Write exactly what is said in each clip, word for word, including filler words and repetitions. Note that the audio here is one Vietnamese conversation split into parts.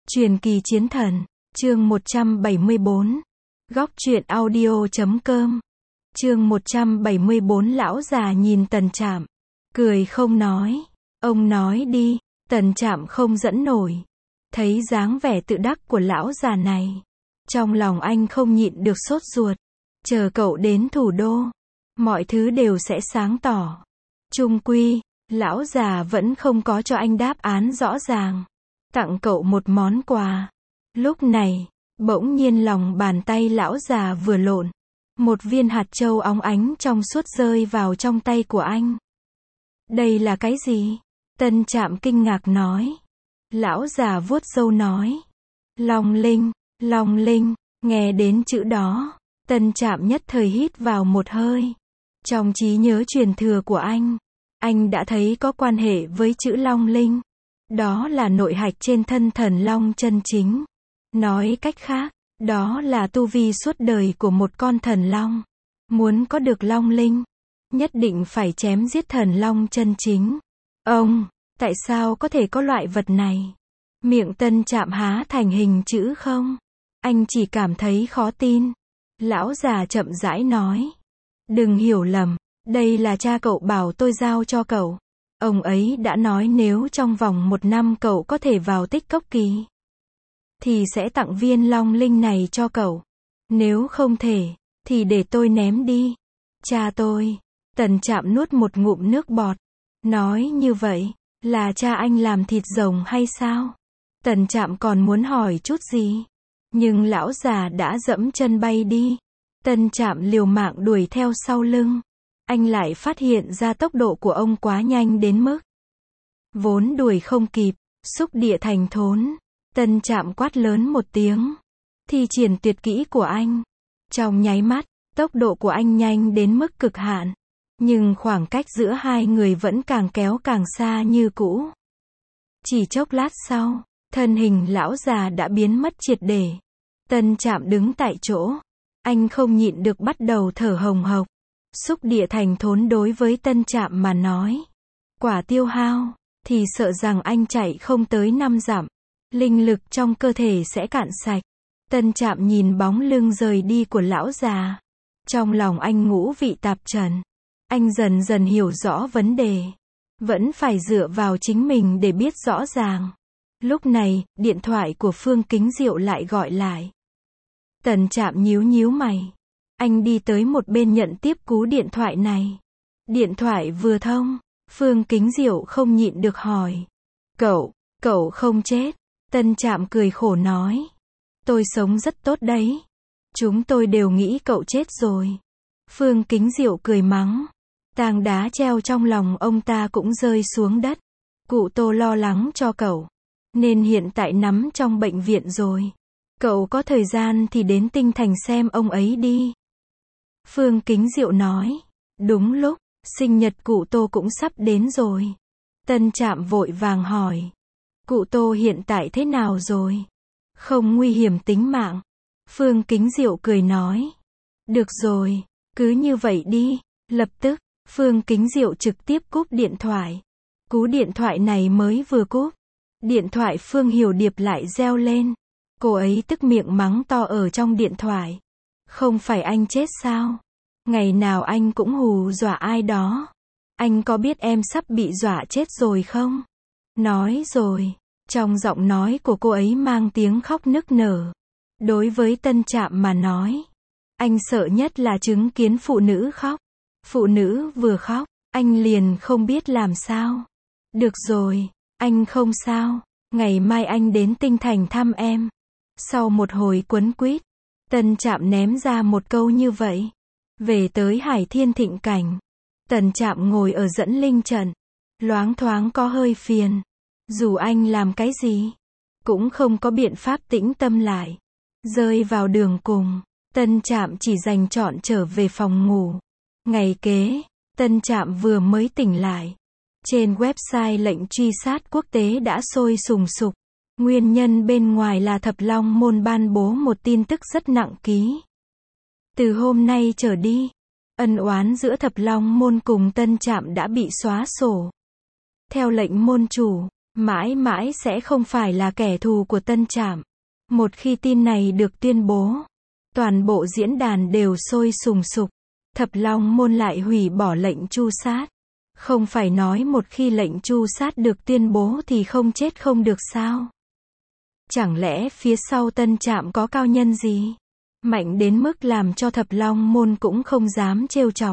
Truyền kỳ chiến thần, chương một trăm bảy mươi bốn. Góc truyện audio chấm com. Chương một trăm bảy mươi bốn. Lão già nhìn Tần Trạm, cười không nói. Ông nói đi. Tần Trạm không dẫn nổi. Thấy dáng vẻ tự đắc của lão già này, trong lòng anh không nhịn được sốt ruột. Chờ cậu đến thủ đô, mọi thứ đều sẽ sáng tỏ. Chung quy, lão già vẫn không có cho anh đáp án rõ ràng. Tặng cậu một món quà. Lúc này, bỗng nhiên lòng bàn tay lão già vừa lộn, một viên hạt châu óng ánh trong suốt rơi vào trong tay của anh. Đây là cái gì? Tân Trạm kinh ngạc nói. Lão già vuốt râu nói. Long linh, long linh. Nghe đến chữ đó, Tân Trạm nhất thời hít vào một hơi. Trong trí nhớ truyền thừa của anh, anh đã thấy có quan hệ với chữ long linh. Đó là nội hạch trên thân thần long chân chính. Nói cách khác, đó là tu vi suốt đời của một con thần long. Muốn có được long linh, nhất định phải chém giết thần long chân chính. Ông, tại sao có thể có loại vật này? Miệng Tân Trạm há thành hình chữ không. Anh chỉ cảm thấy khó tin. Lão già chậm rãi nói. Đừng hiểu lầm, đây là cha cậu bảo tôi giao cho cậu. Ông ấy đã nói nếu trong vòng một năm cậu có thể vào tích cốc kỳ, thì sẽ tặng viên long linh này cho cậu. Nếu không thể, thì để tôi ném đi. Cha tôi. Tần Trạm nuốt một ngụm nước bọt. Nói như vậy, là cha anh làm thịt rồng hay sao? Tần Trạm còn muốn hỏi chút gì, nhưng lão già đã dẫm chân bay đi. Tân Trạm liều mạng đuổi theo sau lưng. Anh lại phát hiện ra tốc độ của ông quá nhanh đến mức vốn đuổi không kịp. Xúc địa thành thốn. Tân Trạm quát lớn một tiếng, thi triển tuyệt kỹ của anh. Trong nháy mắt, tốc độ của anh nhanh đến mức cực hạn, nhưng khoảng cách giữa hai người vẫn càng kéo càng xa như cũ. Chỉ chốc lát sau, thân hình lão già đã biến mất triệt để. Tân Trạm đứng tại chỗ, anh không nhịn được bắt đầu thở hồng hộc. Xúc địa thành thốn đối với Tân Trạm mà nói, quả tiêu hao, thì sợ rằng anh chạy không tới năm dặm, linh lực trong cơ thể sẽ cạn sạch. Tân Trạm nhìn bóng lưng rời đi của lão già, trong lòng anh ngũ vị tạp trần. Anh dần dần hiểu rõ vấn đề, vẫn phải dựa vào chính mình để biết rõ ràng. Lúc này, điện thoại của Phương Kính Diệu lại gọi lại. Tần Trạm nhíu nhíu mày. Anh đi tới một bên nhận tiếp cú điện thoại này. Điện thoại vừa thông, Phương Kính Diệu không nhịn được hỏi. Cậu, cậu không chết. Tân Trạm cười khổ nói. Tôi sống rất tốt đấy. Chúng tôi đều nghĩ cậu chết rồi. Phương Kính Diệu cười mắng. Tảng đá treo trong lòng ông ta cũng rơi xuống đất. Cụ Tô lo lắng cho cậu, nên hiện tại nắm trong bệnh viện rồi. Cậu có thời gian thì đến Tinh Thành xem ông ấy đi. Phương Kính Diệu nói. Đúng lúc, sinh nhật cụ Tô cũng sắp đến rồi. Tân Trạm vội vàng hỏi. Cụ Tô hiện tại thế nào rồi? Không nguy hiểm tính mạng. Phương Kính Diệu cười nói. Được rồi, cứ như vậy đi. Lập tức, Phương Kính Diệu trực tiếp cúp điện thoại. Cú điện thoại này mới vừa cúp, điện thoại Phương Hiểu Điệp lại reo lên. Cô ấy tức miệng mắng to ở trong điện thoại. Không phải anh chết sao? Ngày nào anh cũng hù dọa ai đó. Anh có biết em sắp bị dọa chết rồi không? Nói rồi. Trong giọng nói của cô ấy mang tiếng khóc nức nở. Đối với Tân Trạm mà nói, anh sợ nhất là chứng kiến phụ nữ khóc. Phụ nữ vừa khóc, anh liền không biết làm sao. Được rồi, anh không sao. Ngày mai anh đến Tinh Thành thăm em. Sau một hồi quấn quýt, Tân Trạm ném ra một câu như vậy. Về tới Hải Thiên Thịnh Cảnh, Tần Trạm ngồi ở dẫn linh trận, loáng thoáng có hơi phiền. Dù anh làm cái gì, cũng không có biện pháp tĩnh tâm lại. Rơi vào đường cùng, Tân Trạm chỉ dành trọn trở về phòng ngủ. Ngày kế, Tân Trạm vừa mới tỉnh lại. Trên website lệnh truy sát quốc tế đã sôi sùng sục. Nguyên nhân bên ngoài là Thập Long Môn ban bố một tin tức rất nặng ký. Từ hôm nay trở đi, ân oán giữa Thập Long Môn cùng Tân Trạm đã bị xóa sổ. Theo lệnh môn chủ, mãi mãi sẽ không phải là kẻ thù của Tân Trạm. Một khi tin này được tuyên bố, toàn bộ diễn đàn đều sôi sùng sục. Thập Long Môn lại hủy bỏ lệnh tru sát. Không phải nói một khi lệnh tru sát được tuyên bố thì không chết không được sao? Chẳng lẽ phía sau Tân Trạm có cao nhân gì? Mạnh đến mức làm cho Thập Long Môn cũng không dám trêu chọc.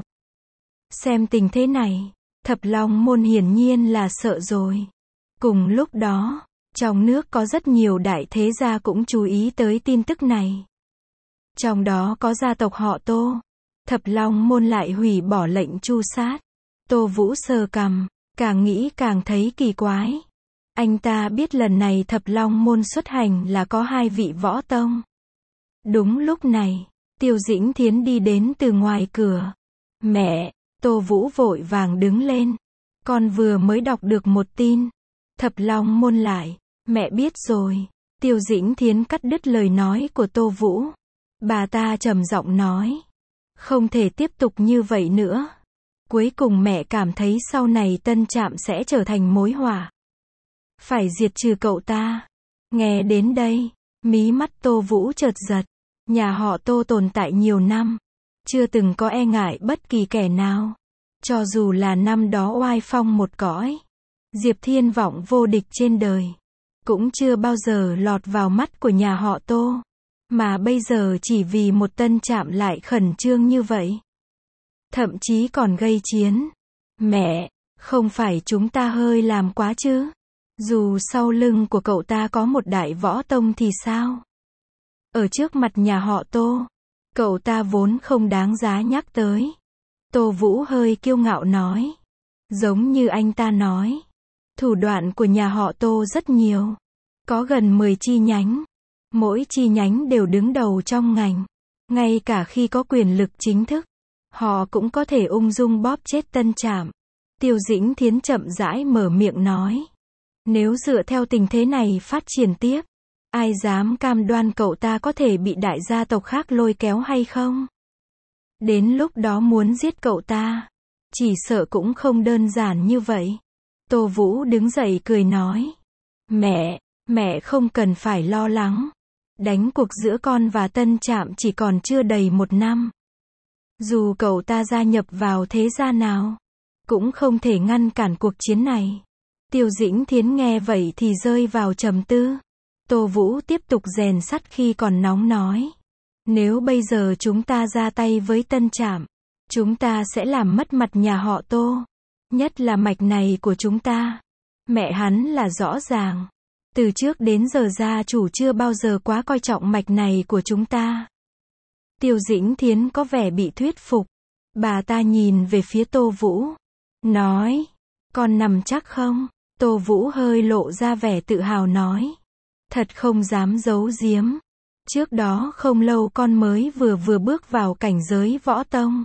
Xem tình thế này, Thập Long Môn hiển nhiên là sợ rồi. Cùng lúc đó, trong nước có rất nhiều đại thế gia cũng chú ý tới tin tức này. Trong đó có gia tộc họ Tô. Thập Long Môn lại hủy bỏ lệnh tru sát. Tô Vũ sờ cằm, càng nghĩ càng thấy kỳ quái. Anh ta biết lần này Thập Long Môn xuất hành là có hai vị võ tông. Đúng lúc này, Tiêu Dĩnh Thiến đi đến từ ngoài cửa. Mẹ, Tô Vũ vội vàng đứng lên. Con vừa mới đọc được một tin. Thập Long Môn lại, mẹ biết rồi. Tiêu Dĩnh Thiến cắt đứt lời nói của Tô Vũ. Bà ta trầm giọng nói. Không thể tiếp tục như vậy nữa. Cuối cùng mẹ cảm thấy sau này Tân Trạm sẽ trở thành mối họa. Phải diệt trừ cậu ta. Nghe đến đây, mí mắt Tô Vũ chợt giật. Nhà họ Tô tồn tại nhiều năm. Chưa từng có e ngại bất kỳ kẻ nào. Cho dù là năm đó oai phong một cõi. Diệp Thiên Vọng vô địch trên đời. Cũng chưa bao giờ lọt vào mắt của nhà họ Tô. Mà bây giờ chỉ vì một Tân Trạm lại khẩn trương như vậy. Thậm chí còn gây chiến. Mẹ, không phải chúng ta hơi làm quá chứ? Dù sau lưng của cậu ta có một đại võ tông thì sao? Ở trước mặt nhà họ Tô, cậu ta vốn không đáng giá nhắc tới. Tô Vũ hơi kiêu ngạo nói. Giống như anh ta nói. Thủ đoạn của nhà họ Tô rất nhiều. Có gần mười chi nhánh. Mỗi chi nhánh đều đứng đầu trong ngành. Ngay cả khi có quyền lực chính thức, họ cũng có thể ung dung bóp chết Tân Trạm. Tiêu Dĩnh Thiến chậm rãi mở miệng nói. Nếu dựa theo tình thế này phát triển tiếp, ai dám cam đoan cậu ta có thể bị đại gia tộc khác lôi kéo hay không? Đến lúc đó muốn giết cậu ta, chỉ sợ cũng không đơn giản như vậy. Tô Vũ đứng dậy cười nói. Mẹ, mẹ không cần phải lo lắng. Đánh cuộc giữa con và Tân Trạm chỉ còn chưa đầy một năm. Dù cậu ta gia nhập vào thế gia nào, cũng không thể ngăn cản cuộc chiến này. Tiêu Dĩnh Thiến nghe vậy thì rơi vào trầm tư. Tô Vũ tiếp tục rèn sắt khi còn nóng nói. Nếu bây giờ chúng ta ra tay với Tân Trạm, chúng ta sẽ làm mất mặt nhà họ Tô. Nhất là mạch này của chúng ta. Mẹ hắn là rõ ràng. Từ trước đến giờ gia chủ chưa bao giờ quá coi trọng mạch này của chúng ta. Tiêu Dĩnh Thiến có vẻ bị thuyết phục. Bà ta nhìn về phía Tô Vũ. Nói. Con nằm chắc không? Tô Vũ hơi lộ ra vẻ tự hào nói. Thật không dám giấu giếm. Trước đó không lâu con mới vừa vừa bước vào cảnh giới võ tông.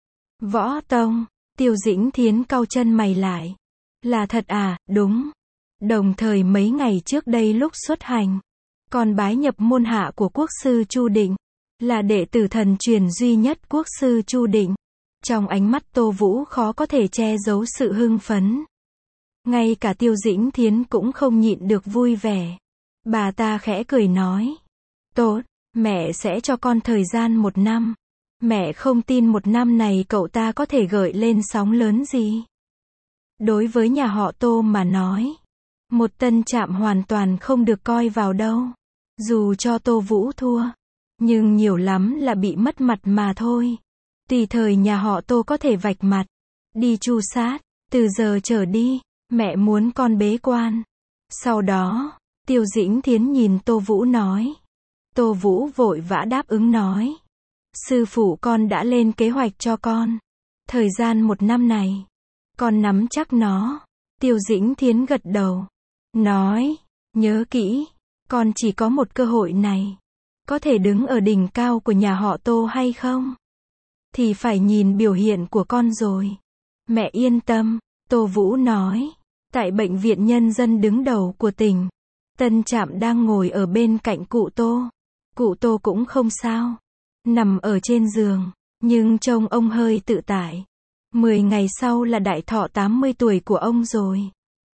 Võ tông. Tiêu Dĩnh Thiến cau chân mày lại. Là thật à? Đúng. Đồng thời mấy ngày trước đây lúc xuất hành, con bái nhập môn hạ của quốc sư Chu Định. Là đệ tử thần truyền duy nhất quốc sư Chu Định. Trong ánh mắt Tô Vũ khó có thể che giấu sự hưng phấn. Ngay cả Tiêu Dĩnh Thiến cũng không nhịn được vui vẻ. Bà ta khẽ cười nói. Tốt, mẹ sẽ cho con thời gian một năm. Mẹ không tin một năm này cậu ta có thể gợi lên sóng lớn gì. Đối với nhà họ Tô mà nói, một Tân Trạm hoàn toàn không được coi vào đâu. Dù cho Tô Vũ thua, nhưng nhiều lắm là bị mất mặt mà thôi. Tùy thời nhà họ Tô có thể vạch mặt, đi tru sát. Từ giờ trở đi, mẹ muốn con bế quan. Sau đó, Tiêu Dĩnh Thiến nhìn Tô Vũ nói. Tô Vũ vội vã đáp ứng nói. Sư phụ con đã lên kế hoạch cho con. Thời gian một năm này, con nắm chắc nó. Tiêu Dĩnh Thiến gật đầu. Nói, nhớ kỹ, con chỉ có một cơ hội này. Có thể đứng ở đỉnh cao của nhà họ Tô hay không? Thì phải nhìn biểu hiện của con rồi. Mẹ yên tâm, Tô Vũ nói. Tại bệnh viện nhân dân đứng đầu của tỉnh, Tân Trạm đang ngồi ở bên cạnh cụ Tô. Cụ Tô cũng không sao. Nằm ở trên giường, nhưng trông ông hơi tự tại. Mười ngày sau là đại thọ tám mươi tuổi của ông rồi.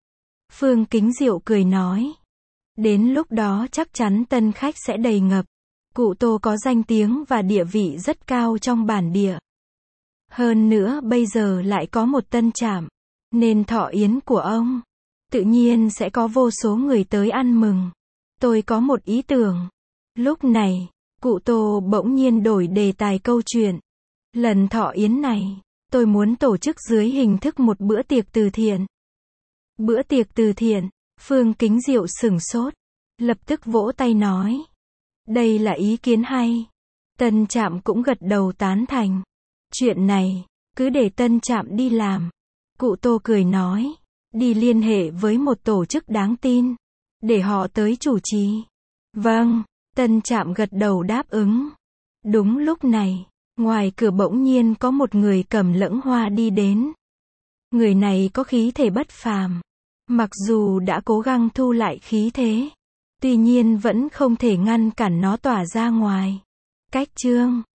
Phương Kính Diệu cười nói. Đến lúc đó chắc chắn tân khách sẽ đầy ngập. Cụ Tô có danh tiếng và địa vị rất cao trong bản địa. Hơn nữa bây giờ lại có một tân trạm, nên thọ yến của ông, tự nhiên sẽ có vô số người tới ăn mừng. Tôi có một ý tưởng. Lúc này, cụ Tô bỗng nhiên đổi đề tài câu chuyện. Lần thọ yến này, tôi muốn tổ chức dưới hình thức một bữa tiệc từ thiện. Bữa tiệc từ thiện, Phương Kính Diệu sửng sốt, lập tức vỗ tay nói. Đây là ý kiến hay. Tân trạm cũng gật đầu tán thành. Chuyện này, cứ để tân trạm đi làm. Cụ Tô cười nói. Đi liên hệ với một tổ chức đáng tin, để họ tới chủ trì. Vâng, tân trạm gật đầu đáp ứng. Đúng lúc này, ngoài cửa bỗng nhiên có một người cầm lẫng hoa đi đến. Người này có khí thể bất phàm. Mặc dù đã cố gắng thu lại khí thế, tuy nhiên vẫn không thể ngăn cản nó tỏa ra ngoài. Cách chương